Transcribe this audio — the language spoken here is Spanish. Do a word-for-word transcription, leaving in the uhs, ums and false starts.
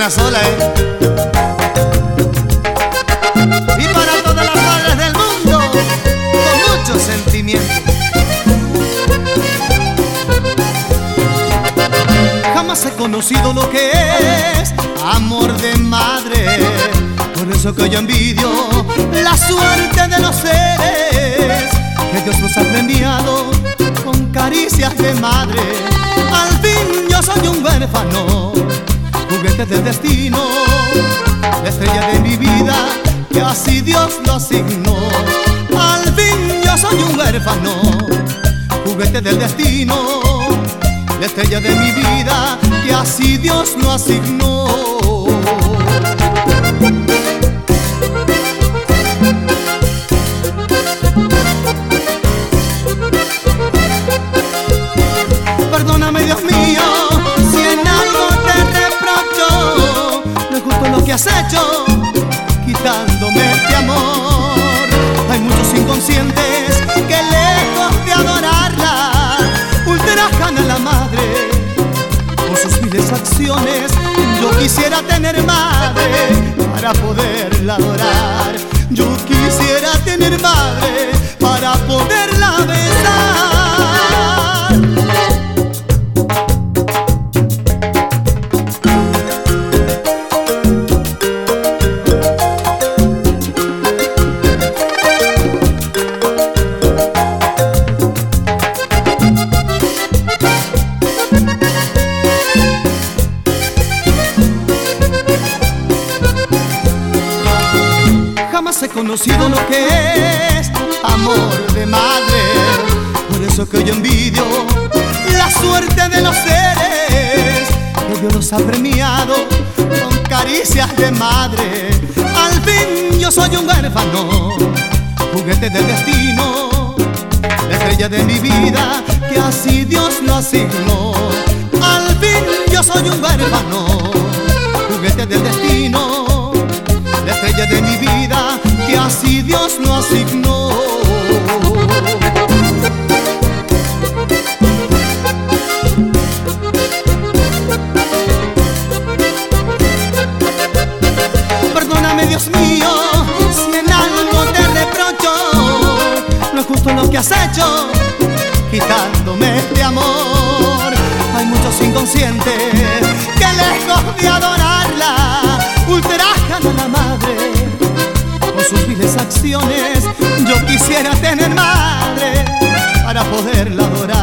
una sola, ¿eh? Y para todas las madres del mundo, con mucho sentimiento. Jamás he conocido lo que es amor de madre. Por eso que yo envidio la suerte de los seres que Dios nos ha premiado con caricias de madre. Al fin yo soy un huérfano, juguete del destino, la estrella de mi vida, que así Dios lo asignó. Al fin yo soy un huérfano, juguete del destino, la estrella de mi vida, que así Dios lo asignó. Perdóname, Dios mío, si en algo te reprocho, no es justo lo que has hecho, quitándome este amor. Hay muchos inconscientes que lejos de adorarla, ultrajan a la madre por sus miles acciones. Yo quisiera tener madre para poderla adorar. Yo quisiera tener madre para poderla besar. Jamás he conocido lo que es amor de madre. Por eso que yo envidio la suerte de los seres que Dios los ha premiado con caricias de madre. Al fin yo soy un huérfano, juguete del destino, la estrella de mi vida, que así Dios lo asignó. Al fin yo soy un huérfano, juguete del destino, la estrella de mi vida, que así Dios lo asignó. Perdóname, Dios mío, si en algo te reprocho, no es justo lo que has hecho, quitándome este amor. Hay muchos inconscientes que lejos de adorarla, ultrajan a la madre con sus viles acciones. Yo quisiera tener madre para poderla adorar.